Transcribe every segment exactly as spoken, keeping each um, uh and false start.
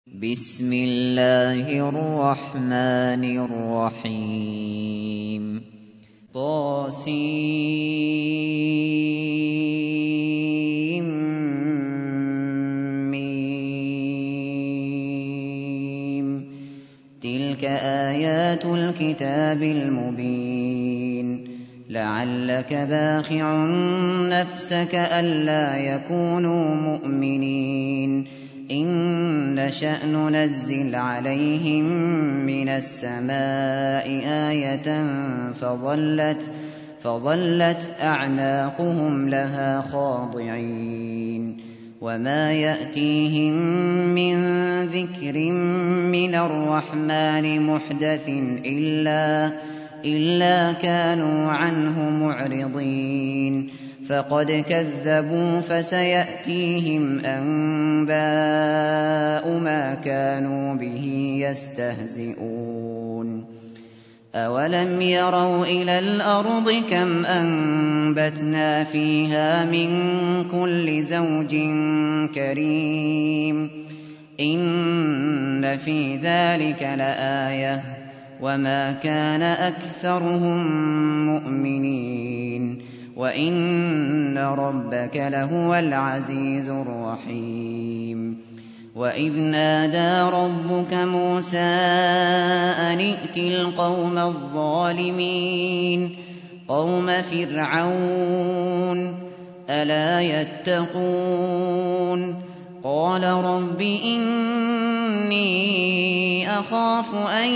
بسم الله الرحمن الرحيم طاسيم ميم تلك آيات الكتاب المبين لعلك باخع نفسك ألا يكونوا مؤمنين إن نشأ ننزل عليهم من السماء آية فظلت, فظلت أعناقهم لها خاضعين وما يأتيهم من ذكر من الرحمن محدث إلا, إلا كانوا عنه معرضين فقد كذبوا فسيأتيهم أنباء ما كانوا به يستهزئون أولم يروا إلى الأرض كم أنبتنا فيها من كل زوج كريم إن في ذلك لآية وما كان أكثرهم مؤمنين وإن ربك لهو العزيز الرحيم وإذ نادى ربك موسى أن ائت القوم الظالمين قوم فرعون ألا يتقون قال رب إني أخاف أن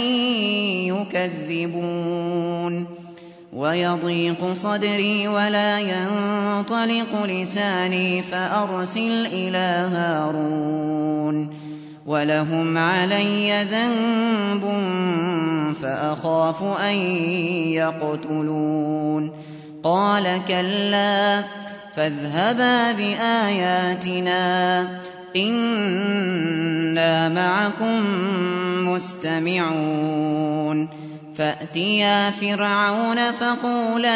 يكذبون ويضيق صدري ولا ينطلق لساني فأرسل إلى هارون ولهم علي ذنب فأخاف أن يقتلون قال كلا فاذهبا بآياتنا إنا معكم مستمعون فأتيا فرعون فقولا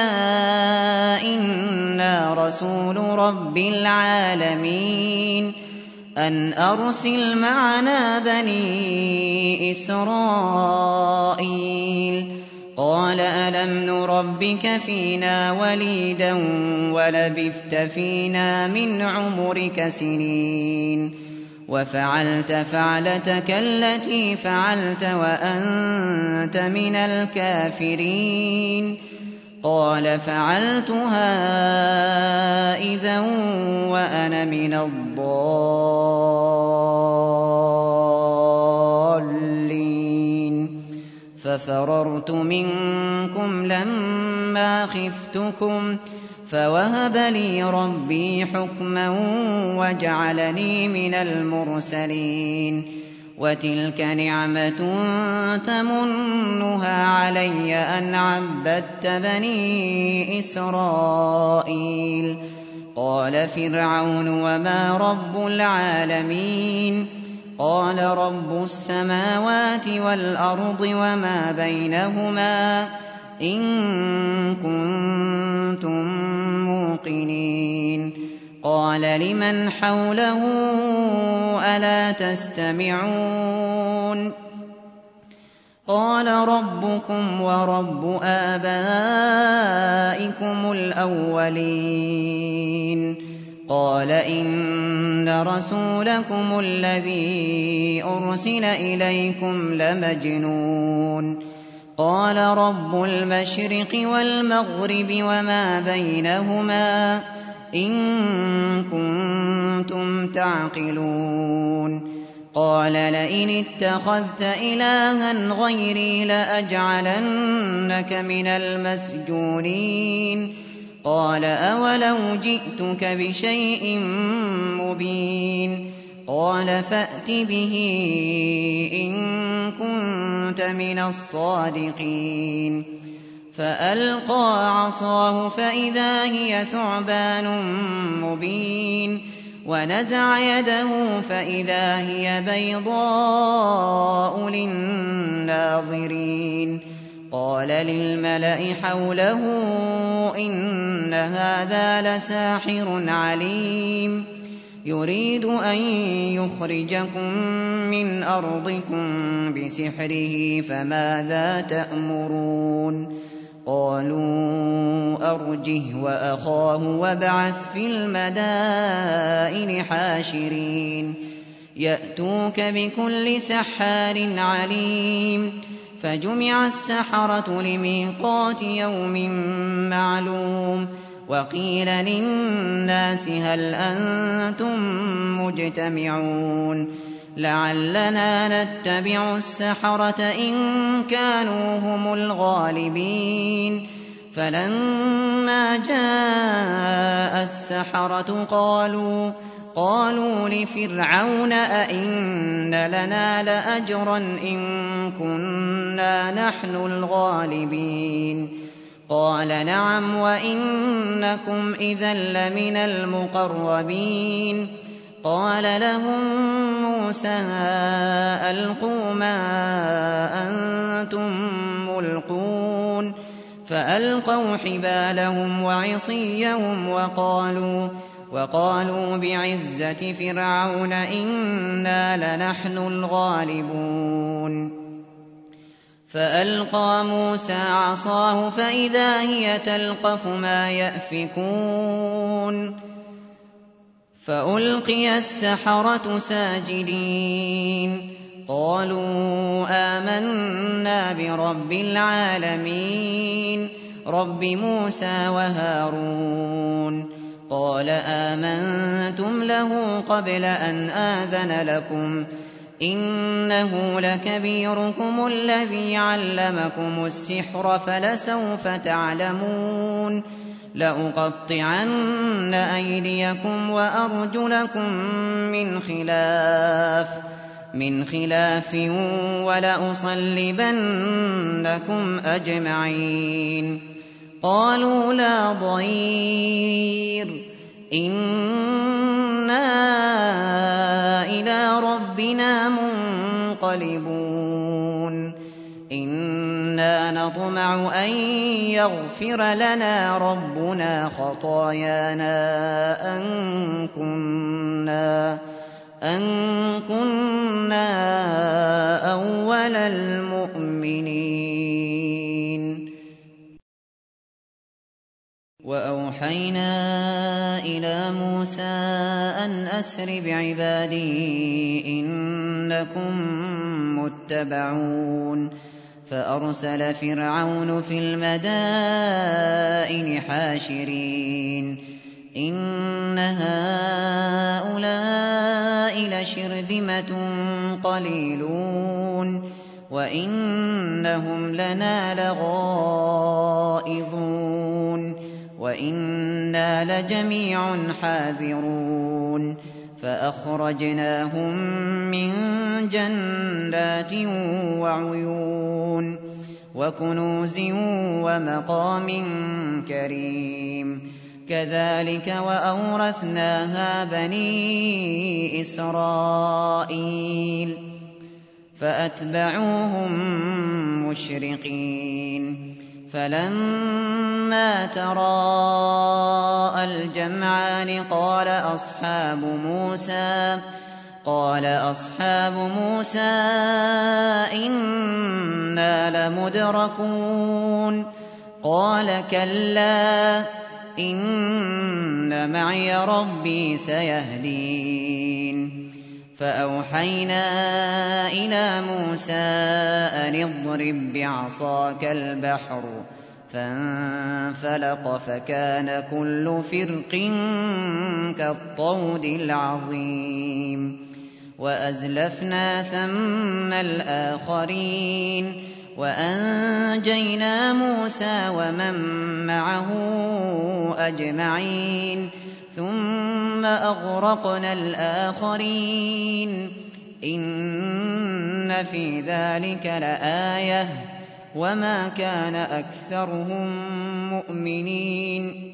إنا رسول رب العالمين أن أرسل معنا بني إسرائيل قال ألم نربك فينا وليدا ولبثت فينا من عمرك سنين وفعلت فعلتك التي فعلت وأنت من الكافرين قال فعلتها إذا وأنا من الضالين ففررت منكم لما خفتكم فوهب لي ربي حكما وجعلني من المرسلين وتلك نعمة تمنها علي أن عبدت بني إسرائيل قال فرعون وما رب العالمين قال رب السماوات والأرض وما بينهما إن كنتم موقنين قال لمن حوله ألا تستمعون قال ربكم ورب آبائكم الأولين قال إن رسولكم الذي أرسل إليكم لمجنون قال رب المشرق والمغرب وما بينهما إن كنتم تعقلون قال لئن اتخذت إلها غيري لأجعلنك من المسجونين قال أولو جئتك بشيء مبين قال فأت به إن كنت من الصادقين فألقى عصاه فإذا هي ثعبان مبين ونزع يده فإذا هي بيضاء للناظرين قال للملأ حوله إن هذا لساحر عليم يريد أن يخرجكم من أرضكم بسحره فماذا تأمرون قالوا أرجه وأخاه وابعث في المدائن حاشرين يأتوك بكل سحار عليم فجمع السحرة لميقات يوم معلوم وقيل للناس هل أنتم مجتمعون لعلنا نتبع السحرة إن كانوا هم الغالبين فلما جاء السحرة قالوا قالوا لفرعون أئن لنا لأجرا إن كنا نحن الغالبين قال نعم وإنكم إذا لمن المقربين قال لهم موسى ألقوا ما أنتم ملقون فألقوا حبالهم وعصيهم وقالوا وقالوا بعزة فرعون إنا لنحن الغالبون فألقى موسى عصاه فإذا هي تلقف ما يأفكون فألقي السحرة ساجدين قالوا آمنا برب العالمين رب موسى وهارون قال آمنتم له قبل أن آذن لكم إنه لكبيركم الذي علمكم السحر فلسوف تعلمون لأقطعن أيديكم وأرجلكم من خلاف من خلاف ولأصلبنكم أجمعين قالوا لا ضير إنا إلى ربنا منقلبون إنا نطمع أن يغفر لنا ربنا خطايانا أن كنا أن كنا أول المؤمنين وأوحينا إلى موسى أن أسر بعبادي إنكم متبعون فأرسل فرعون في المدائن حاشرين إن هؤلاء لشرذمة قليلون وإنهم لنا لغائظون وإنا لجميع حاذرون فأخرجناهم من جنات وعيون وكنوز ومقام كريم كذلك وأورثناها بني إسرائيل فأتبعوهم مشرقين فلما تراءى الجمعان قال أصحاب موسى قال أصحاب موسى إنا لمدركون قال كلا إن معي ربي سيهدين فأوحينا إلى موسى أن اضرب بعصاك البحر فانفلق فكان كل فرق كالطود العظيم وأزلفنا ثم الآخرين وأنجينا موسى ومن معه أجمعين ثم أغرقنا الآخرين إن في ذلك لآية وما كان أكثرهم مؤمنين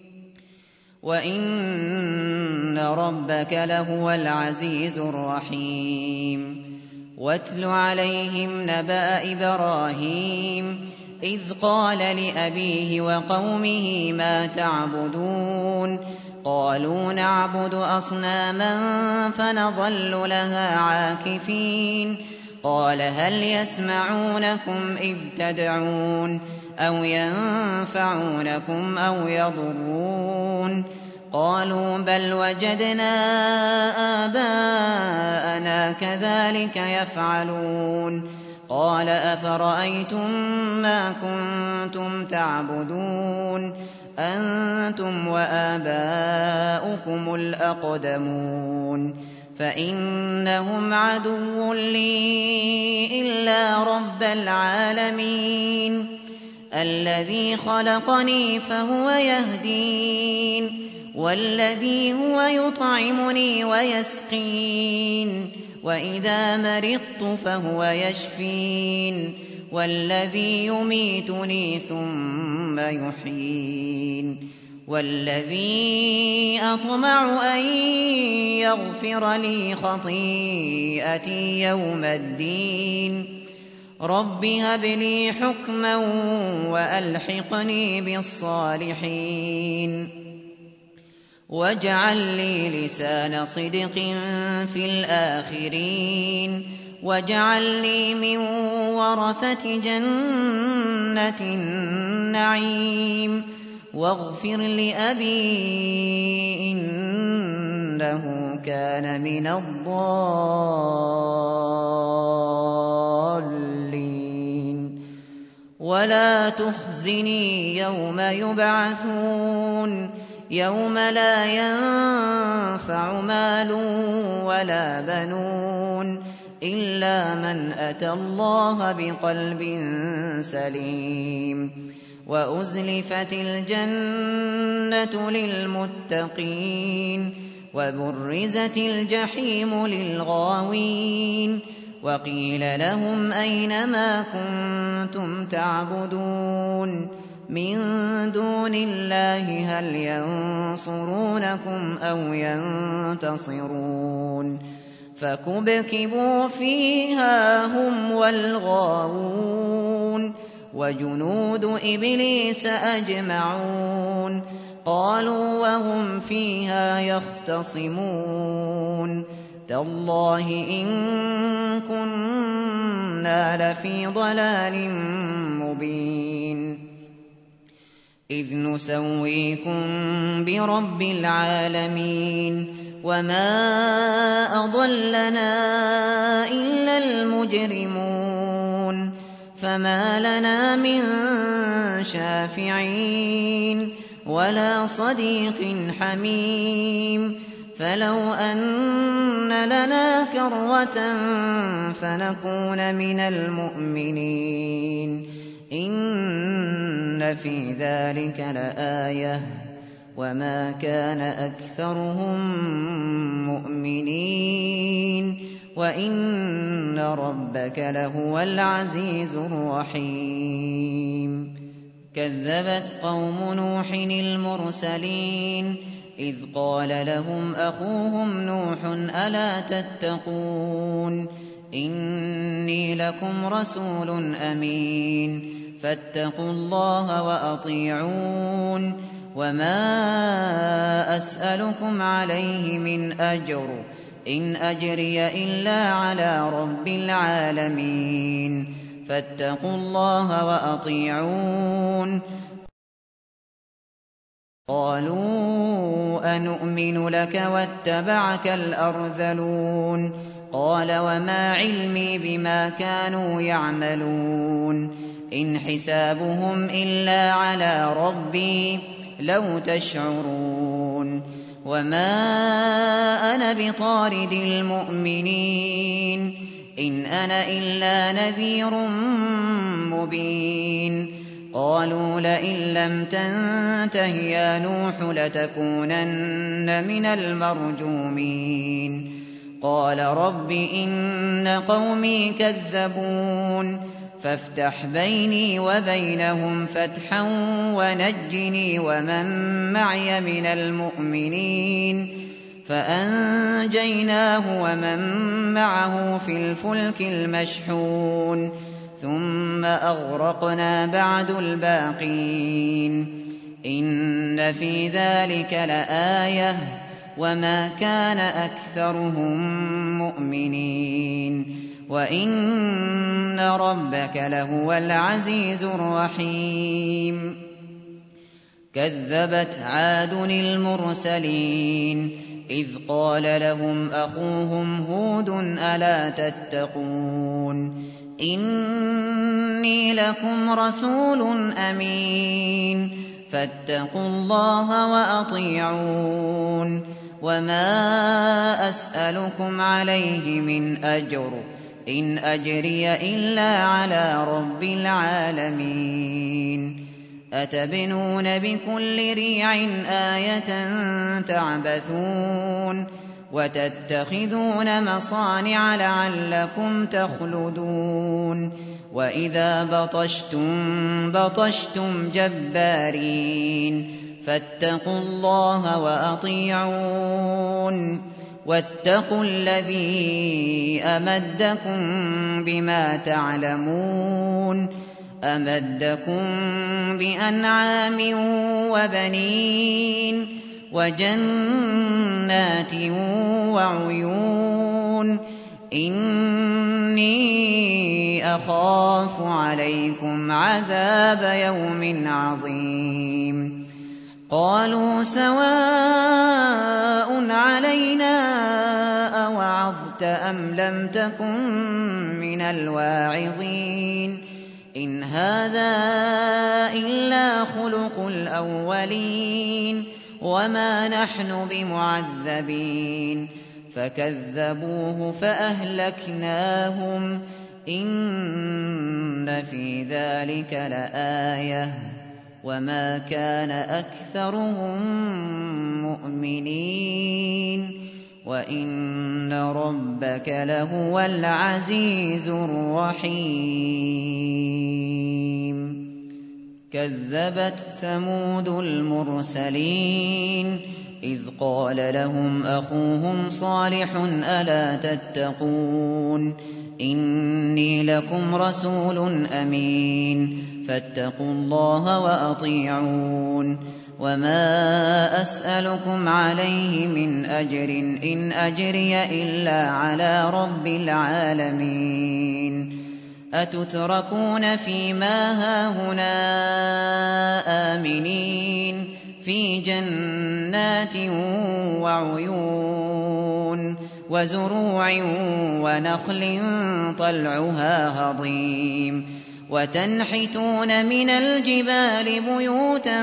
وإن ربك لهو العزيز الرحيم واتل عليهم نبأ إبراهيم إذ قال لأبيه وقومه ما تعبدون قالوا نعبد أصناما فنظل لها عاكفين قال هل يسمعونكم إذ تدعون أو ينفعونكم أو يضرون قالوا بل وجدنا آباءنا كذلك يفعلون قال أفرأيتم ما كنتم تعبدون أنتم وآباؤكم الأقدمون فإنهم عدو لي إلا رب العالمين الذي خلقني فهو يهدين والذي هو يطعمني ويسقين وإذا مرضت فهو يشفين والذي يميتني ثم يحيين والذي أطمع أن يغفر لي خطيئتي يوم الدين رب هب لي حكما وألحقني بالصالحين واجعل لي لسان صدق في الآخرين واجعلني من ورثة جنة النعيم واغفر لأبي إنه كان من الضالين ولا تخزني يوم يبعثون يوم لا ينفع مال ولا بنون إلا من أتى الله بقلب سليم وأزلفت الجنة للمتقين وبرزت الجحيم للغاوين وقيل لهم أين ما كنتم تعبدون من دون الله هل ينصرونكم أو ينتصرون فكبكبوا فيها هم والغاوون وجنود إبليس أجمعون قالوا وهم فيها يختصمون تالله إن كنا لفي ضلال مبين إذ نسويكم برب العالمين وما أضلنا إلا المجرمون فما لنا من شافعين ولا صديق حميم فلو أن لنا كرة فنكون من المؤمنين إن في ذلك لآية وما كان أكثرهم مؤمنين وإن ربك لهو العزيز الرحيم كذبت قوم نوح المرسلين إذ قال لهم أخوهم نوح ألا تتقون إني لكم رسول أمين فاتقوا الله وأطيعون وما أسألكم عليه من أجر إن أجري إلا على رب العالمين فاتقوا الله وأطيعون قالوا أنؤمن لك واتبعك الأرذلون قال وما علمي بما كانوا يعملون إن حسابهم إلا على ربي لو تشعرون وما أنا بطارد المؤمنين إن أنا إلا نذير مبين قالوا لئن لم تنته يا نوح لتكونن من المرجومين قال رب إن قومي كذبون فافتح بيني وبينهم فتحا ونجني ومن معي من المؤمنين فأنجيناه ومن معه في الفلك المشحون ثم أغرقنا بعد الباقين إن في ذلك لآية وما كان أكثرهم مؤمنين وإن ربك لهو العزيز الرحيم كذبت عاد المرسلين إذ قال لهم أخوهم هود ألا تتقون إني لكم رسول أمين فاتقوا الله وأطيعون وما أسألكم عليه من أجر إن أجري إلا على رب العالمين أتبنون بكل ريع آية تعبثون وتتخذون مصانع لعلكم تخلدون وإذا بطشتم بطشتم جبارين فاتقوا الله وأطيعون واتقوا الذي أمدكم بما تعلمون أمدكم بأنعام وبنين وجنات وعيون إني أخاف عليكم عذاب يوم عظيم قالوا سواء علينا أوعظت أم لم تكن من الواعظين إن هذا إلا خلق الأولين وما نحن بمعذبين فكذبوه فأهلكناهم إن في ذلك لآية وما كان أكثرهم مؤمنين وإن ربك لهو العزيز الرحيم كذبت ثمود المرسلين إذ قال لهم أخوهم صالح ألا تتقون إني لكم رسول أمين فاتقوا الله وأطيعون وما أسألكم عليه من أجر إن أجري إلا على رب العالمين أتتركون فيما هاهنا آمنين في جنات وعيون وزروع ونخل طلعها هضيم وتنحتون من الجبال بيوتا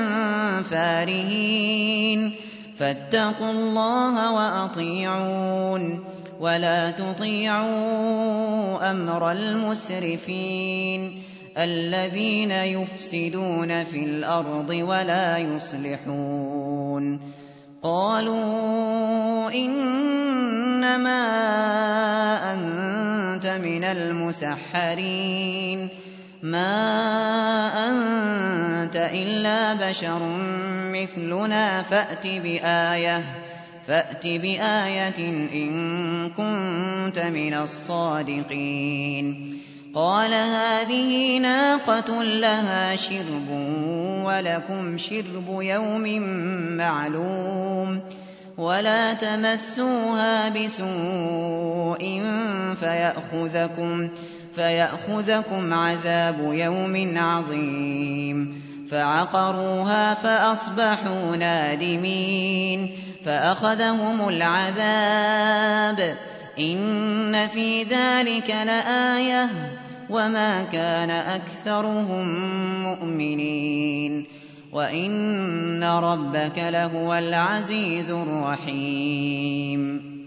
فارهين فاتقوا الله وأطيعون ولا تطيعوا أمر المسرفين الذين يفسدون في الأرض ولا يصلحون قالوا إنما أنت من المسحرين ما أنت إلا بشر مثلنا فأت بآية فأت بآية إن كنت من الصادقين قال هذه ناقة لها شرب ولكم شرب يوم معلوم ولا تمسوها بسوء فيأخذكم فيأخذكم عذاب يوم عظيم فعقروها فأصبحوا نادمين فأخذهم العذاب إن في ذلك لآية وما كان أكثرهم مؤمنين وإن ربك لهو العزيز الرحيم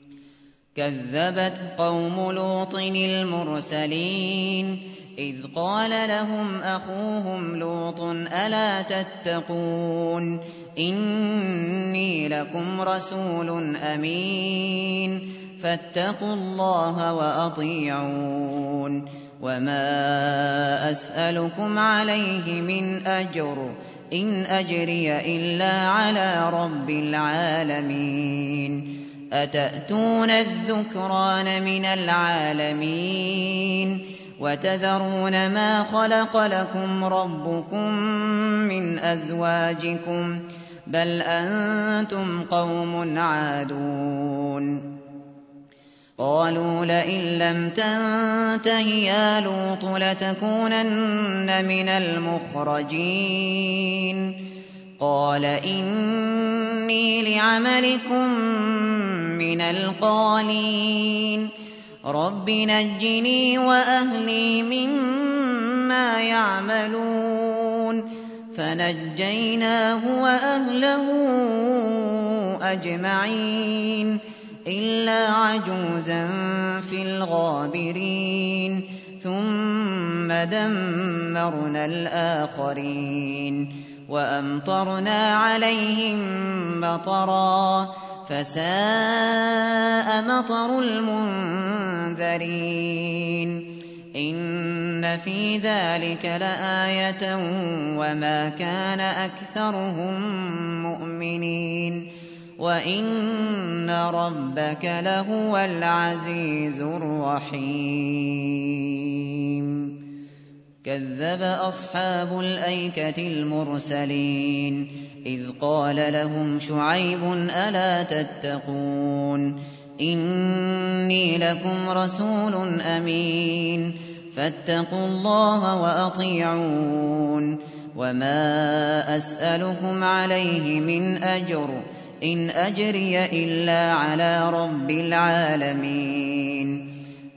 كذبت قوم لوط المرسلين إذ قال لهم أخوهم لوط ألا تتقون إني لكم رسول أمين فاتقوا الله وأطيعون وما أسألكم عليه من أجر إن أجري إلا على رب العالمين أتأتون الذكران من العالمين وتذرون ما خلق لكم ربكم من أزواجكم بل أنتم قوم عادون قالوا لئن لم تنته يا لوط لتكونن من المخرجين قال إني لعملكم من القالين رب نجني وأهلي مما يعملون فنجيناه وأهله أجمعين إلا عجوزا في الغابرين ثم دمرنا الآخرين وأمطرنا عليهم مطرا فساء مطر المنذرين إن في ذلك لآية وما كان أكثرهم مؤمنين وإن ربك لهو العزيز الرحيم كذب أصحاب الأيكة المرسلين إذ قال لهم شعيب ألا تتقون إني لكم رسول أمين فاتقوا الله وأطيعون وما أسألكم عليه من أجر إن أجري إلا على رب العالمين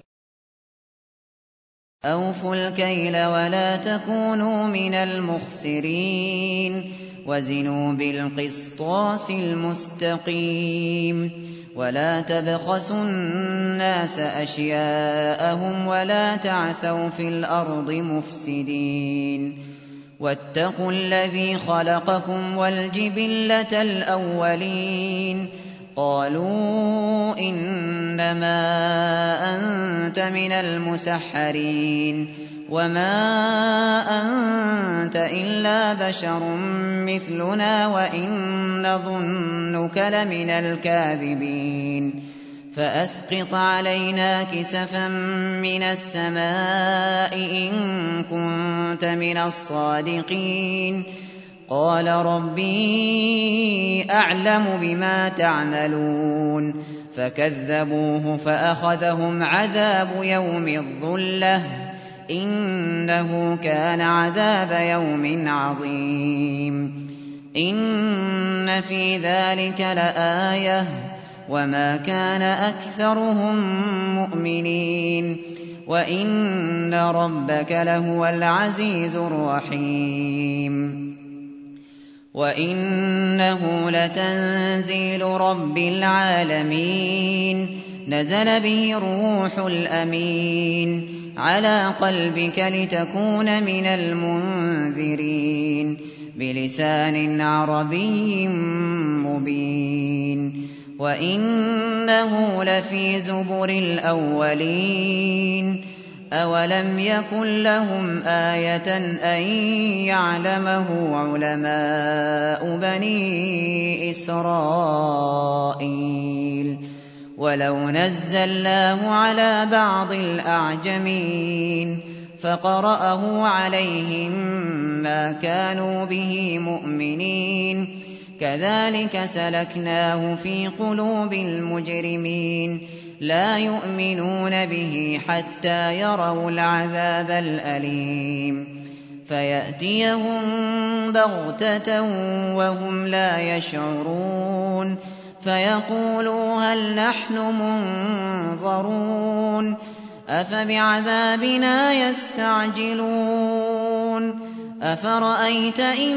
أوفوا الكيل ولا تكونوا من المخسرين وزنوا بالقسطاس المستقيم ولا تبخسوا الناس أشياءهم ولا تعثوا في الأرض مفسدين واتقوا الذي خلقكم والجبلة الأولين قالوا إنما أنت من المسحرين وما أنت إلا بشر مثلنا وإن نظنك لمن الكاذبين فأسقط علينا كسفا من السماء إن كنت من الصادقين قال ربي أعلم بما تعملون فكذبوه فأخذهم عذاب يوم الظلة إنه كان عذاب يوم عظيم إن في ذلك لآية وما كان أكثرهم مؤمنين وإن ربك لهو العزيز الرحيم وإنه لتنزيل رب العالمين نزل به الروح الأمين على قلبك لتكون من المنذرين بلسان عربي مبين وإنه لفي زبر الأولين أولم يكن لهم آية أن يعلمه علماء بني إسرائيل ولو نزلناه على بعض الأعجمين فقرأه عليهم ما كانوا به مؤمنين كذلك سلكناه في قلوب المجرمين لا يؤمنون به حتى يروا العذاب الأليم فيأتيهم بغتة وهم لا يشعرون فيقولوا هل نحن منظرون أفبعذابنا يستعجلون أفرأيت إن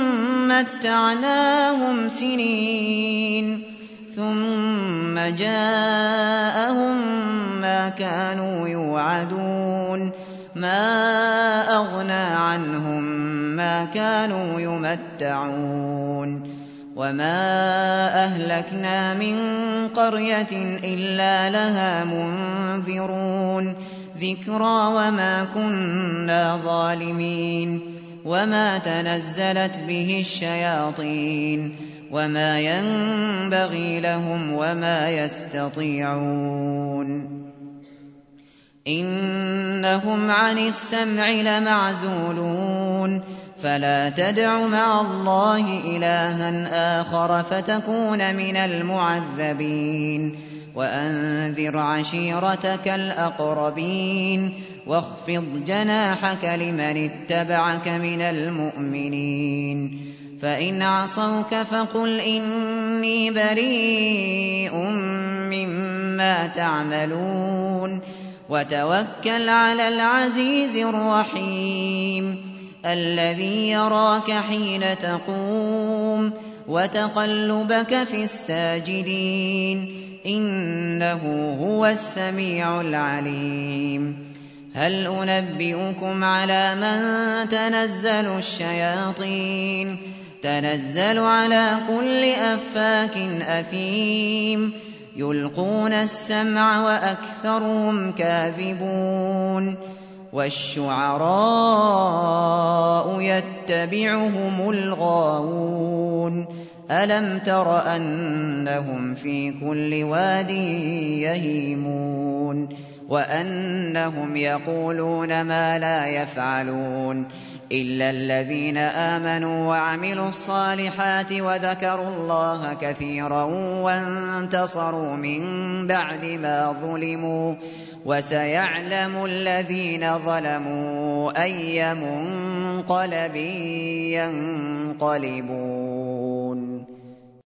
متعناهم سنين ثم جاءهم ما كانوا يوعدون ما أغنى عنهم ما كانوا يمتعون وما أهلكنا من قرية إلا لها منذرون ذكرى وما كنا ظالمين وما تنزلت به الشياطين وما ينبغي لهم وما يستطيعون إن إنهم عن السمع لمعزولون فلا تدع مع الله إلها آخر فتكون من المعذبين وأنذر عشيرتك الأقربين واخفض جناحك لمن اتبعك من المؤمنين فإن عصوك فقل إني بريء مما تعملون وتوكل على العزيز الرحيم الذي يراك حين تقوم وتقلبك في الساجدين إنه هو السميع العليم هل أنبئكم على من تنزل الشياطين تنزل على كل أفاك أثيم يلقون السمع وأكثرهم كاذبون والشعراء يتبعهم الغاوون ألم تر أنهم في كل واد يهيمون وأنهم يقولون ما لا يفعلون إلا الذين آمنوا وعملوا الصالحات وذكروا الله كثيرا وانتصروا من بعد ما ظلموا وسيعلم الذين ظلموا أي منقلب ينقلبون.